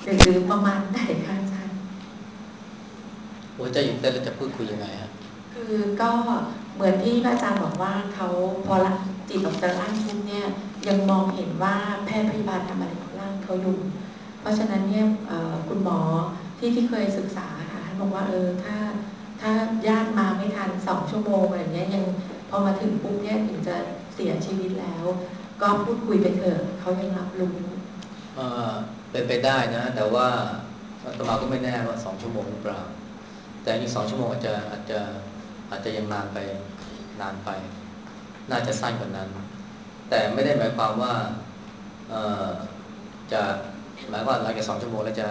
หรือประมาณไหนคะอาจารย์หัวใจหยุดเต้นแล้วจะพูดคุยยังไงฮะคือก็เหมือนที่พระอาจารย์บอกว่าเขาพอละจิตออกจากร่างปุ๊บเนี่ยยังมองเห็นว่าแพทย์พยาบาลทำอะไรกับร่างเขาอยู่เพราะฉะนั้นเนี่ยคุณหมอที่เคยศึกษาค่ะท่านบอกว่าถ้าญาติมาไม่ทัน2 ชั่วโมงอะไรเงี้ยยังพอมาถึงปุ๊บเนี่ยถึงจะเสียชีวิตแล้วก็พูดคุยไปเถอะเขายังรับรู้เออเป็นไปได้นะแต่ว่าอาตมาก็ไม่แน่ว่า2 ชั่วโมงหรือเปล่าแต่อีก2 ชั่วโมงอาจจะยังนานไปน่าจะสั้นกว่านั้นแต่ไม่ได้หมายความว่าเอ่อจะหมายว่าหลังจาก2 ชั่วโมงแล้ว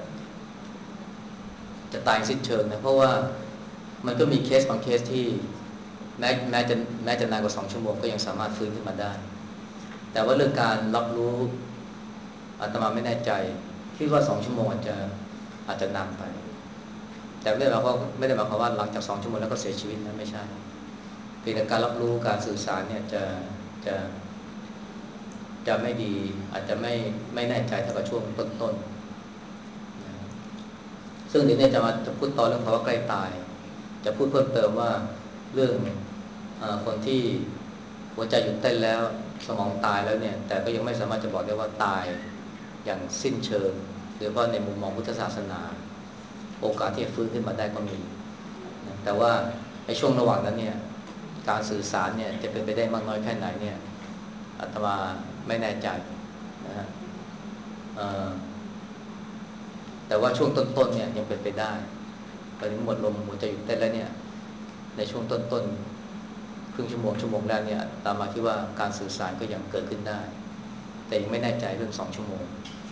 จะตายสิ้นเชิงนะเพราะว่ามันก็มีเคสบางเคสที่แม้จะนานกว่า2 ชั่วโมงก็ยังสามารถฟื้นขึ้นมาได้แต่ว่าเรื่องการรับรู้อาตมาไม่แน่ใจคิดว่า2 ชั่วโมงอาจจะนานไปแต่ไม่ได้หมายความว่าหลังจาก2 ชั่วโมงแล้วก็เสียชีวิตนะไม่ใช่เพียงแต่การรับรู้การสื่อสารเนี่ยจะจะไม่ดีอาจจะไม่แน่ใจเท่ากับช่วงต้นๆนะซึ่งเดี๋ยวนี้จะพูดต่อเรื่องภาวะใกล้ตายจะพูดเพิ่มเติมว่าเรื่องคนที่หัวใจหยุดเต้นแล้วสมองตายแล้วเนี่ยแต่ก็ยังไม่สามารถจะบอกได้ว่าตายอย่างสิ้นเชิงหรือว่าในมุมมองพุทธศาสนาโอกาสที่จะฟื้นขึ้นมาได้ก็มีนะแต่ว่าในช่วงระหว่างนั้นเนี่ยการสื่อสารเนี่ยจะเป็นไปได้มากน้อยแค่ไหนเนี่ยอาตมาไม่แน่ใจนะฮะเอ่อแต่ว่าช่วงต้นๆเนี่ยยังเป็นไปได้ตอนนี้หมดลมหัวใจหยุดเต้นแล้วเนี่ยในช่วงต้นๆครึ่งชั่วโมงแรกเนี่ยตามมาคิดว่าการสื่อสารก็ยังเกิดขึ้นได้แต่ยังไม่แน่ใจเรื่อง2 ชั่วโมง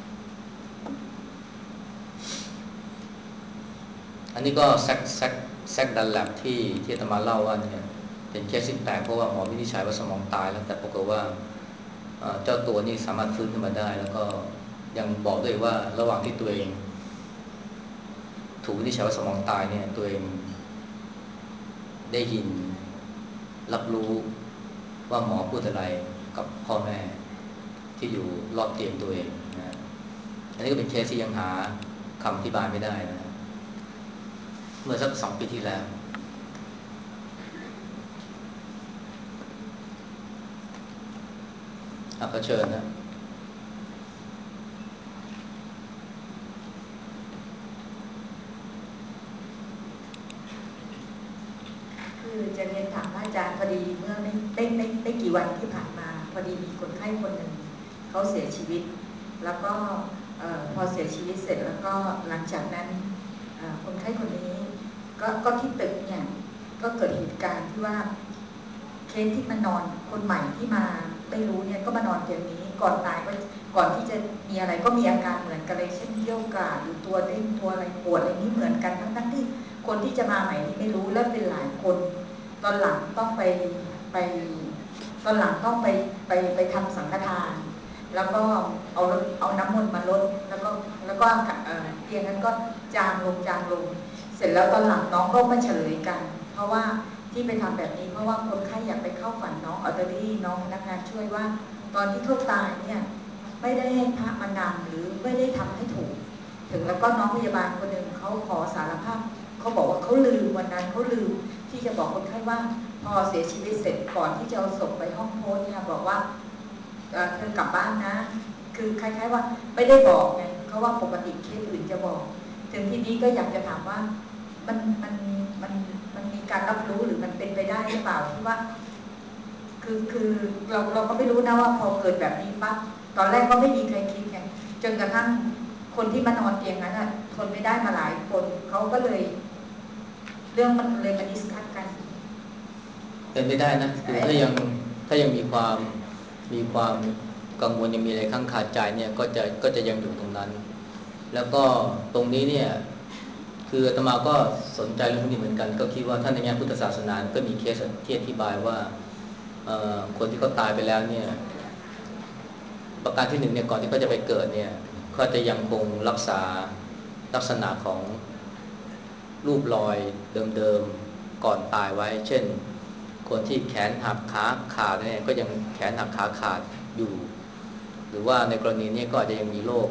อันนี้ก็แซกดันแลบที่อาตมาเล่าว่าเนี่ยเป็นเคสที่แปลกเพราะว่าหมอวินิจฉัยว่าสมองตายแล้วแต่ปรากฏว่าเจ้าตัวนี่สามารถฟื้นขึ้นมาได้แล้วก็ยังบอกด้วยว่าระหว่างที่ตัวเองถูกวินิจฉัยว่าสมองตายเนี่ยตัวเองได้ยินรับรู้ว่าหมอพูดอะไรกับพ่อแม่ที่อยู่รอบเตียงตัวเองนะอันนี้ก็เป็นเคสที่ยังหาคำอธิบายไม่ได้นะเมื่อสัก2 ปีที่แล้วก็เชิญนะคือจะเรียนถามพระอาจารย์พอดีเมื่อไม่กี่วันที่ผ่านมาพอดีมีคนไข้คนหนึ่งเขาเสียชีวิตแล้วก็พอเสียชีวิตเสร็จแล้วก็หลังจากนั้นคนไข้คนนี้ก็ที่ตึกเนี่ยก็เกิดเหตุการณ์ที่ว่าเคสที่มานอนคนใหม่ที่มาไม่รู้เนี่ยก็มานอนเตียงนี้ก่อนตายก็ก่อนที่จะมีอะไรก็มีอาการเหมือนกันเลยเช่นเยี่ยวกราดหรือตัวเด้งตัวอะไรปวดอะไรนี้เหมือนกันทั้งที่คนที่จะมาใหม่ที่ไม่รู้แล้วเป็นหลายคนตอนหลังต้องไปตอนหลังต้องไปทำสังฆทานแล้วก็เอาน้ำมนต์มาลดแล้วก็เตียงนั้นก็จางลงเสร็จแล้วตอนหลังน้องก็มาเฉลยกันเพราะว่าที่ไปทำแบบนี้เพราะว่าคนไข้อยากไปเข้าฝันน้องอัลเดอรี่น้องพนักงานช่วยว่าตอนที่เขาตายเนี่ยไม่ได้ให้พระมานำหรือไม่ได้ทำให้ถูกถึงแล้วก็น้องพยาบาลคนหนึ่งเขาขอสารภาพเขาบอกว่าเขาลืมวันนั้นเขาลืมที่จะบอกคนไข้ว่าพอเสียชีวิตเสร็จก่อนที่จะเอาศพไปห้องโพสเนี่ยบอกว่าเธอกลับบ้านนะคือคล้ายๆว่าไม่ได้บอกไงเพราะว่าปกติเคสอื่นจะบอกถึงที่นี้ก็อยากจะถามว่ามันมันมันมันมีการรับรู้หรือมันเป็นไปได้หรือเปล่าที่ว่าคือเราก็ไม่รู้นะว่าพอเกิดแบบนี้ปั๊บตอนแรกก็ไม่มีใครคิดไงจนกระทั่งคนที่มานอนเตียงนั้นทนไม่ได้มาหลายคนเขาก็เลยเรื่องมันเลยมาดิสคัสกันเป็นไม่ได้นะคือถ้ายังมีความกังวลยังมีอะไรข้างคาใจเนี่ยก็จะยังอยู่ตรงนั้นแล้วก็ตรงนี้เนี่ยคืออาตมาก็สนใจเรื่องนี้เหมือนกันก็คิดว่าท่านในแง่พุทธศาสนาก็มีเคสที่อธิบายว่าคนที่เขาตายไปแล้วเนี่ยประการที่หนึ่งเนี่ยก่อนที่เขาจะไปเกิดเนี่ยเขาจะยังคงรักษาลักษณะของรูปรอยเดิมๆก่อนตายไว้เช่นคนที่แขนหักขาขาดเนี่ยก็ยังแขนหักขาขาดอยู่หรือว่าในกรณีนี้ก็อาจจะยังมีโรค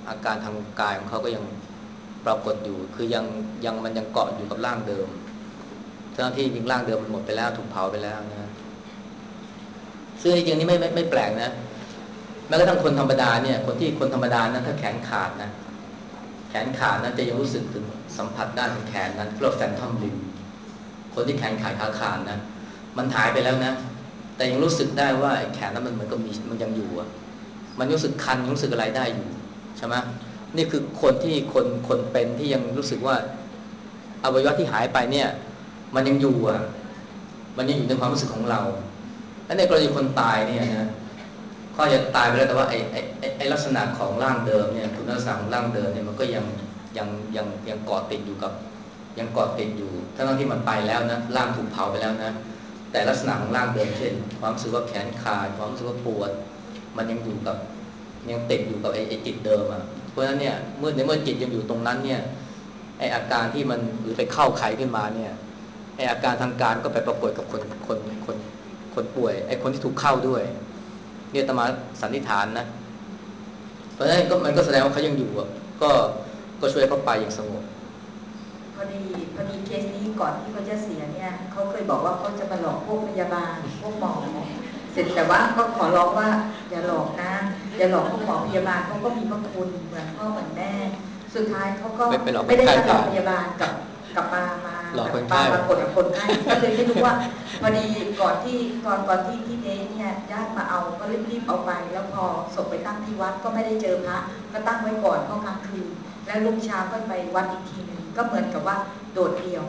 อาการทางกายของเขาก็ยังปรากฏอยู่คือมันยังเกาะอยู่กับร่างเดิมทั้งที่จริงร่างเดิมมันหมดไปแล้วถูกเผาไปแล้วนะซึ่งจริงๆนี่ไม่แปลกนะแม้กระทั่งคนธรรมดาเนี่ยคนธรรมดานั้นถ้าแขนขาดนะแขนขาดนั้นจะยังรู้สึกถึงสัมผัสด้านของแขนนั้นเรียกว่าแฟนทอมลิมคนที่แขนขาดขาขาดนะมันหายไปแล้วนะแต่ยังรู้สึกได้ว่าแขนนั้นมันเหมือนกับมันยังอยู่อะมันรู้สึกคันรู้สึกอะไรได้อยู่ใช่ไหมนี่คือคนเป็นที่ยังรู้สึกว่าอวัยวะที่หายไปเนี่ยมันยังอยู่อ่ะมันยังอยู่ในความรู้สึกของเราและในกรณีคนตายเนี่ยนะก็จะตายไปแล้วแต่ว่าไอ้ลักษณะของร่างเดิมเนี่ยคุณลักษณะของร่างเดิมเนี่ยมันก็ยังเกาะติดอยู่กับยังเกาะติดอยู่ทั้งที่มันไปแล้วนะร่างถูกเผาไปแล้วนะแต่ลักษณะของร่างเดิมเช่นความรู้สึกว่าแขนขาดความรู้สึกว่าปวดมันยังอยู่กับยังติดอยู่กับไอ้จิตเดิมอ่ะเพราะฉะนั้นเนี่ยเมื่อจิตยังอยู่ตรงนั้นเนี่ยไอ้อาการที่มันหรือไปเข้าไขขึ้นมาเนี่ยไอ้อาการทางการก็ไปปรากฏกับคนป่วยไอ้คนที่ถูกเข้าด้วยเนี่ยอาตมาสันนิษฐานนะเพราะฉะนั้นมันก็แสดงว่าเขายังอยู่อ่ะก็ช่วยเขาไปอย่างสงบพอดีเคสนี้ก่อนที่เขาจะเสียเนี่ยเขาเคยบอกว่าเขาจะมาหลอกพวกพยาบาลพวกหมอเสร็จแต่ว่าก็ขอร้องว่าอย่าหลอกนะอย่าหลอกพวกหมอพยาบาลเขาก็มีพระคุณเหมือนพ่อเหมือนแม่สุดท้ายเขาก็ไม่ได้มาหลอกพยาบาลกับมาปรากฏกับคนไข้ก็เลยไม่รู้ว่าพอดีก่อนที่ที่เดย์เนี่ยญาติมาเอาก็รีบเอาไปแล้วพอศพไปตั้งที่วัดก็ไม่ได้เจอพระก็ตั้งไว้ก่อนเพราะกลางคืนแล้วรุ่งเช้าก็ไปวัดอีกทีนึงก็เหมือนกับว่าโดดเดี่ยว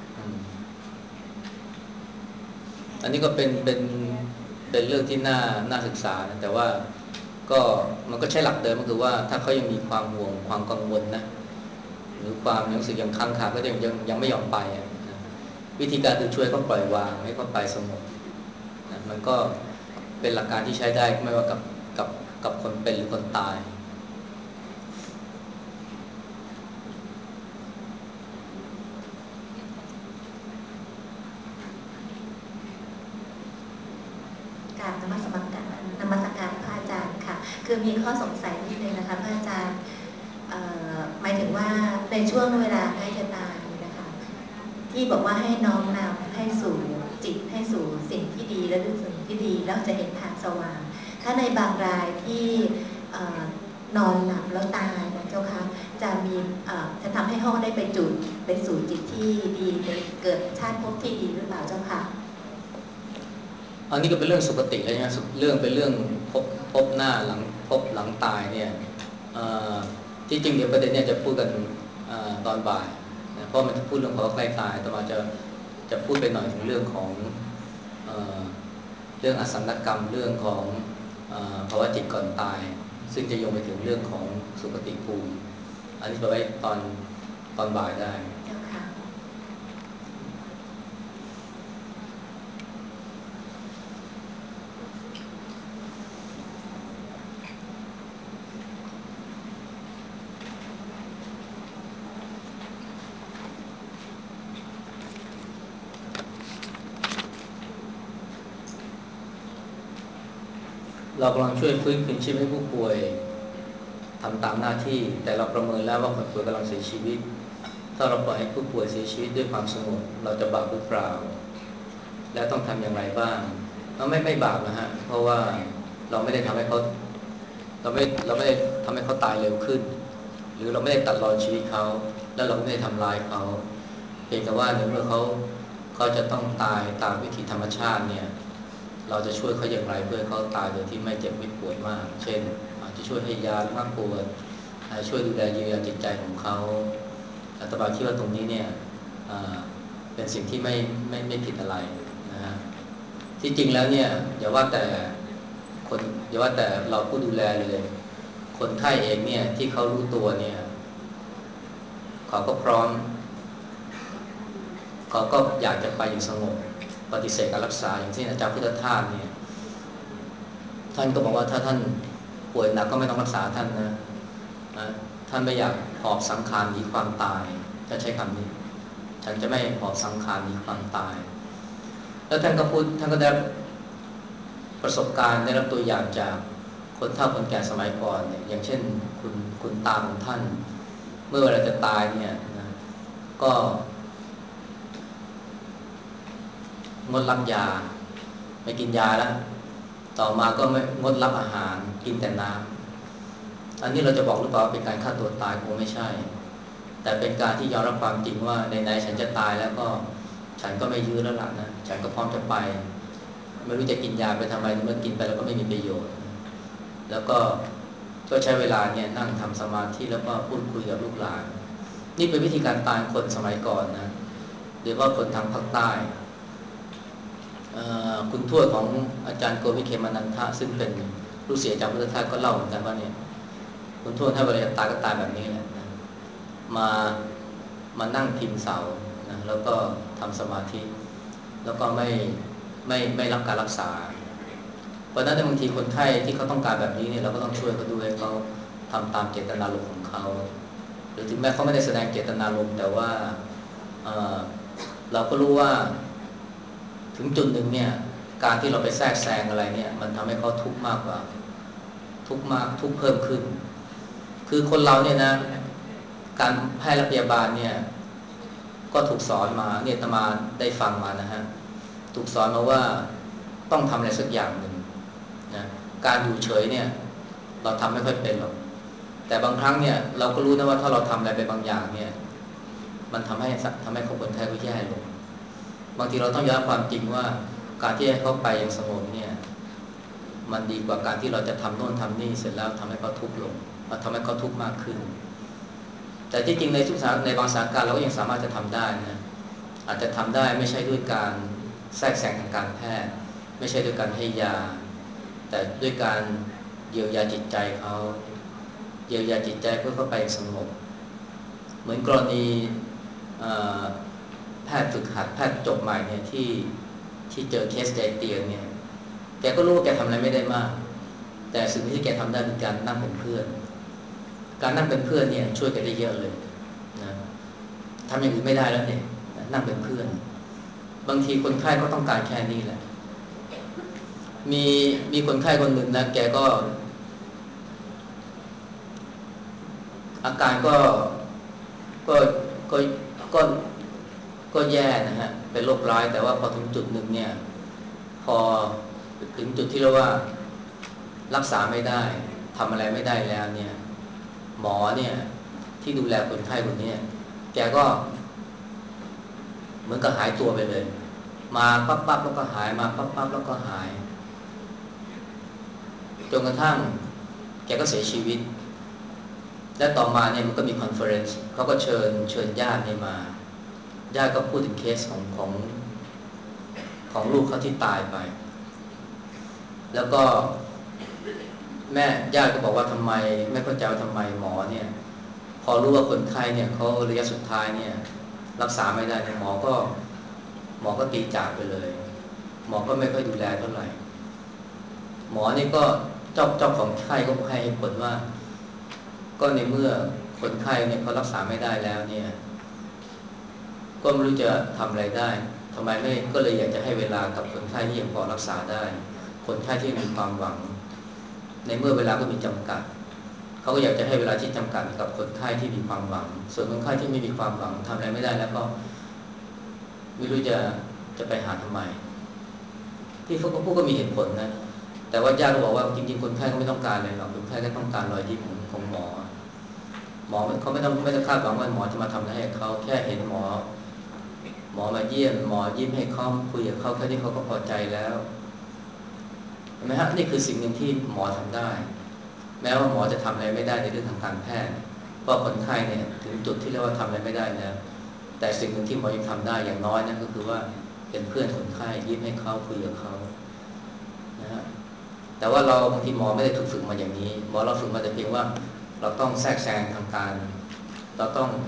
อันนี้ก็เป็นเรื่องที่น่าศึกษานะแต่ว่าก็มันก็ใช้หลักเดิมก็คือว่าถ้าเขายังมีความห่วงความกังวลนะหรือความรู้สึกยังค้างคาก็ยังไม่ยอมไปนะวิธีการคือช่วยเขาปล่อยวางให้เขาไปสงบนะมันก็เป็นหลักการที่ใช้ได้ไม่ว่ากับคนเป็นหรือคนตายการนมัสการพระอาจารย์ค่ะคือมีข้อสงสัยนิดนึงนะคะพระอาจารย์หมายถึงว่าในช่วงเวลาใกล้จะตายนะคะที่บอกว่าให้น้อมนำให้สู่จิตให้สู่สิ่งที่ดีและรู้สึกที่ดีแล้วจะเห็นทางสว่างถ้าในบางรายที่นอนหลับแล้วตายนะเจ้าคะจะทำให้ห้องได้ไปสู่จิตที่ดีไปเกิดชาติภพที่ดีหรือเปล่าเจ้าคะอันนี้ก็เป็นเรื่องสุคติเลยนะเป็นเรื่องพบหน้าหลังตายเนี่ยที่จริงเดี๋ยวประเด็นเนี่ยจะพูดกันตอนบ่ายนะเพราะมันจะพูดเรื่องของใกล้ตายแต่มาจะพูดไปหน่อยถึงเรื่องของเรื่องอสังขกรรมเรื่องของภาวะจิตก่อนตายซึ่งจะโยงไปถึงเรื่องของสุคติภูมิอันนี้ไปไว้ตอนบ่ายได้เรากำลังช่วยฟื้นคืนชีพให้ผู้ป่วยทำตามหน้าที่แต่เราประเมินแล้วว่าคนป่วยกำลังเสียชีวิตถ้าเราปล่อยให้ผู้ป่วยเสียชีวิตด้วยความสงบเราจะบาปหรือเปล่าและต้องทำอย่างไรบ้างเราไม่บาปนะฮะเพราะว่าเราไม่ได้ทำให้เขาเราไม่ได้ทำให้เขาตายเร็วขึ้นหรือเราไม่ได้ตัดรอนชีวิตเขาแล้วเราไม่ได้ทำลายเขาเพียงแต่ว่าในเมื่อเขาจะต้องตายตามวิถีธรรมชาติเนี่ยเราจะช่วยเขาอย่างไรเพื่อเขาตายโดยที่ไม่เจ็บไม่ปวดมากเช่นอาจจะช่วยให้ยาระงับปวดช่วยดูแลเยียวยาจิตใจของเขาอาตมาคิดว่าตรงนี้เนี่ยเป็นสิ่งที่ไม่ผิดอะไรนะฮะที่จริงแล้วเนี่ยอย่าว่าแต่เราผู้ดูแลเลยคนไข้เองเนี่ยที่เขารู้ตัวเนี่ยเขาก็พร้อมเขาก็อยากจะไปอย่างสงบปฏิเสธการรักษาอย่างเช่นอาจารย์พุทธทาสเนี่ยท่านก็บอกว่าถ้าท่านป่วยหนักก็ไม่ต้องรักษาท่านนะท่านไม่อยากหอบสังขารหนีความตายจะใช้คำนี้ฉันจะไม่หอบสังขารหนีความตายแล้วท่านก็ได้ประสบการณ์ได้รับตัวอย่างจากคนเฒ่าคนแก่สมัยก่อนเนี่ยอย่างเช่นคุณตาของท่านเมื่อเวลาจะตายเนี่ยนะก็งดรับยาไม่กินยาแล้วต่อมาก็ไม่งดรับอาหารกินแต่น้ำอันนี้เราจะบอกหรือเปล่าเป็นการฆ่าตัวตายคงไม่ใช่แต่เป็นการที่ยอมรับความจริงว่าในฉันจะตายแล้วก็ฉันก็ไม่ยื้อแล้วล่ะนะฉันก็พร้อมจะไปไม่รู้จะกินยาไปทำไมเมื่อกินไปแล้วก็ไม่มีประโยชน์แล้วก็ใช้เวลาเนี่ยนั่งทำสมาธิแล้วก็พูดคุยกับลูกหลานนี่เป็นวิธีการตายคนสมัยก่อนนะหรือว่าคนทางภาคใต้คุณทวดของอาจารย์โกวิเคมานันทะซึ่งเป็นลูกศิษย์อาจารย์พุทธทาสก็เล่าเหมือนกันว่าเนี่ยคุณทวดถ้าเวลาจะตายก็ตายแบบนี้แหละนะมานั่งพิงเสานะแล้วก็ทำสมาธิแล้วก็ไม่รับการรักษาเพราะฉะนั้นบางทีคนไข้ที่เขาต้องการแบบนี้เนี่ยเราก็ต้องช่วยเขาด้วยเขาทำตามเจตนารมณ์ของเขาหรือถึงแม้เขาไม่ได้แสดงเจตนารมณ์แต่ว่าเราก็รู้ว่าถึงจุดหนึ่งเนี่ยการที่เราไปแทรกแซงอะไรเนี่ยมันทำให้เขาทุกข์มากกว่าทุกข์เพิ่มขึ้นคือคนเราเนี่ยนะการแพทย์และพยาบาลเนี่ยก็ถูกสอนมาเนี่ยอาตมาได้ฟังมานะฮะถูกสอนมาว่าต้องทำอะไรสักอย่างหนึ่งนะการอยู่เฉยเนี่ยเราทำไม่ค่อยเป็นหรอกแต่บางครั้งเนี่ยเราก็รู้นะว่าถ้าเราทำอะไรไปบางอย่างเนี่ยมันทำให้คนไข้เขาแย่ลงบางทีเราต้องยอมรับความจริงว่าการที่ให้เขาไปอย่างสงบเนี่ยมันดีกว่าการที่เราจะทำโน่นทำนี่เสร็จแล้วทำให้เขาทุกข์ลงทำให้เขาทุกข์มากขึ้นแต่ที่จริงในบางสถานการณ์เราก็ยังสามารถจะทำได้นะอาจจะทำได้ไม่ใช่ด้วยการแทรกแซงทางการแพทย์ไม่ใช่ด้วยการให้ยาแต่ด้วยการเยียวยาจิตใจเขาเยียวยาจิตใจเพื่อเข้าไปสงบเหมือนกรณีแพทย์ฝึกหัดแพทย์จบใหม่เนี่ยที่เจอเคสใจเตียนเนี่ยแกก็รู้ว่าแกทำอะไรไม่ได้มากแต่สิ่งที่แกทำได้คือการนั่งเป็นเพื่อนการนั่งเป็นเพื่อนเนี่ยช่วยแกได้เยอะเลยนะทำอย่างอื่นไม่ได้แล้วเนี่ยนั่งเป็นเพื่อนบางทีคนไข้ก็ต้องการแค่นี้แหละมีคนไข้คนหนึ่งนะแกก็อาการก็ก็ก็ก็แย่นะฮะเป็นโรคร้ายแต่ว่าพอถึงจุดหนึ่งเนี่ยพอถึงจุดที่เรียกว่ารักษาไม่ได้ทำอะไรไม่ได้แล้วเนี่ยหมอเนี่ยที่ดูแลคนไข้คนนี้แกก็เหมือนกับหายตัวไปเลยมาปั๊บแล้วก็หายมาปั๊บแล้วก็หายจนกระทั่งแกก็เสียชีวิตและต่อมาเนี่ยมันก็มีคอนเฟอเรนซ์เขาก็เชิญญาติเนี่ยมาญาติก็พูดถึงเคสของลูกเขาที่ตายไปแล้วก็แม่ญาติก็บอกว่าทำไมไม่เข้าใจว่าทำไมหมอเนี่ยพอรู้ว่าคนไข้เนี่ยเขาระยะสุดท้ายเนี่ยรักษาไม่ได้หมอก็ตีจากไปเลยหมอก็ไม่ค่อยดูแลเท่าไหร่หมอนี่ก็เจ้าของไข้ก็ให้เหตุผลว่าก็ในเมื่อคนไข้เนี่ยเขารักษาไม่ได้แล้วเนี่ยก็ไม่รู้จะทำอะไรได้ทำไมไม่ก็เลยอยากจะให้เวลากับคนไข้ที่ยังพอรักษาได้คนไข้ที่มีความหวังในเมื่อเวลาก็มีจำกัดเขาก็อยากจะให้เวลาที่จำกัดกับคนไข้ที่มีความหวังส่วนคนไข้ที่ไม่มีความหวังทำอะไรไม่ได้แล้วก็ไม่รู้จะไปหาทำไมที่เขาก็พูดก็มีเหตุผลนะแต่ว่าญาติก็บอกว่าจริงๆคนไข้ก็ไม่ต้องการอะไรหรอกคนไข้ก็ต้องการรอยยิ้มของหมอเขาไม่ต้องคาดหวังว่าหมอจะมาทำอะไรให้เขาแค่เห็นหมอมาเยี่ยมหมอยิ้มให้เขาคุยกับเขาแค่นี้เขาก็พอใจแล้วเห็นไหมฮะนี่คือสิ่งหนึ่งที่หมอทำได้แม้ว่าหมอจะทำอะไรไม่ได้ในเรื่องทางการแพทย์เพราะคนไข้เนี่ยถึงจุดที่เรียกว่าทำอะไรไม่ได้แล้วแต่สิ่งหนึ่งที่หมอยังทำได้อย่างน้อยนั่นก็คือว่าเป็นเพื่อนคนไข้ยิ้มให้เขาคุยกับเขานะฮะแต่ว่าเราบางทีหมอไม่ได้ถูกฝึกมาอย่างนี้หมอเราฝึกมาแต่เพียงว่าเราต้องแทรกแซงทางการเรา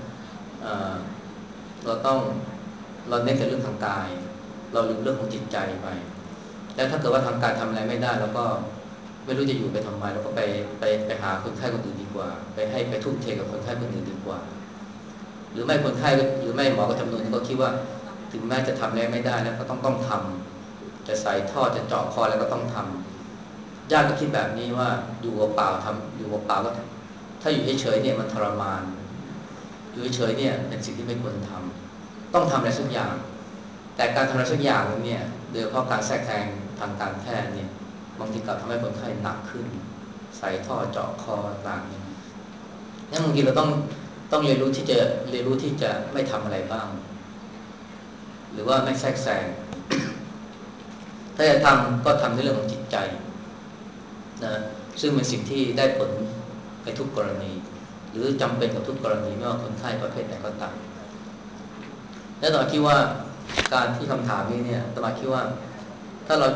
เน้นแต่เรื่องทางกายเราลืมเรื่องของจิตใจไปแล้วถ้าเกิดว่าทางการทำอะไรไม่ได้แล้วก็ไม่รู้จะอยู่ไปทำไมเราก็ไปหาคนไข้คนอื่นดีกว่าไปทุ่มเทกับคนไข้คนอื่นดีกว่าหรือไม่คนไข้หรือไม่หมอก็จำนวนก็คิดว่าถึงแม้จะทำอะไรไม่ได้แล้วก็ต้องทำจะใส่ท่อจะเจาะคอแล้วก็ต้องทำญาติก็คิดแบบนี้ว่าอยู่เปล่าทำอยู่เปล่าก็ถ้าอยู่เฉยๆเนี่ยมันทรมานอยู่เฉยๆเนี่ยเป็นสิ่งที่ไม่ควรทำต้องทำอะไรสักอย่างแต่การทำอะไรสักอย่างเนี่ยโดยเฉพาะการแทรกแซงทางการแพทย์เนี่ยบางทีกลับทำให้คนไข้หนักขึ้นใส่ท่อเจาะคอต่างๆเนี่ยงั้นบางทีเราต้องเรียนรู้ที่จะไม่ทำอะไรบ้างหรือว่าไม่แทรกแซงถ้าจะทำก็ทำในเรื่องของจิตใจนะซึ่งเป็นสิ่งที่ได้ผลในทุกกรณีหรือจำเป็นกับทุกกรณีไม่ว่าคนไข้ประเภทไหนก็ตามและต่อคิดว่าการที่คำถามนี้เนี่ยต่อคิดว่าถ้าเรา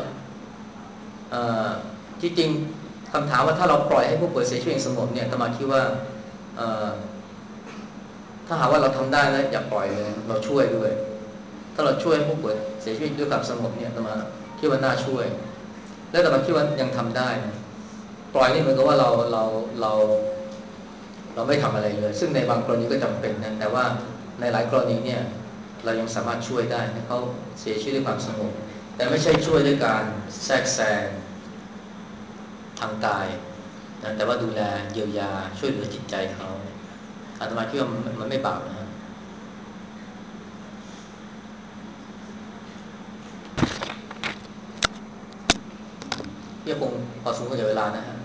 ที่จริงคำถามว่าถ้าเราปล่อยให้ผู้ป่วยเสียชีวิตอย่างสงบเนี่ยต่อคิดว่าถ้าหากว่าเราทำได้แล้วอย่าปล่อยเลยเราช่วยด้วยถ้าเราช่วยผู้ป่วยเสียชีวิตด้วยความสงบเนี่ยต่อคิดว่าน่าช่วยและต่อคิดว่ายังทำได้นะปล่อยนี่เหมือนกับว่าเราไม่ทำอะไรเลยซึ่งในบางกรณีก็จำเป็นนะแต่ว่าในหลายกรณีเนี่ยเรายังสามารถช่วยได้ให้เขาเสียชีวิตด้วยความสงบแต่ไม่ใช่ช่วยด้วยการแทรกแซงทางกายนะแต่ว่าดูแลเยียวยาช่วยเหลือจิตใจเขาอาตมาคิดว่ามันไม่บาปนะฮะที่คงพอสมควรกับเวลานะฮะ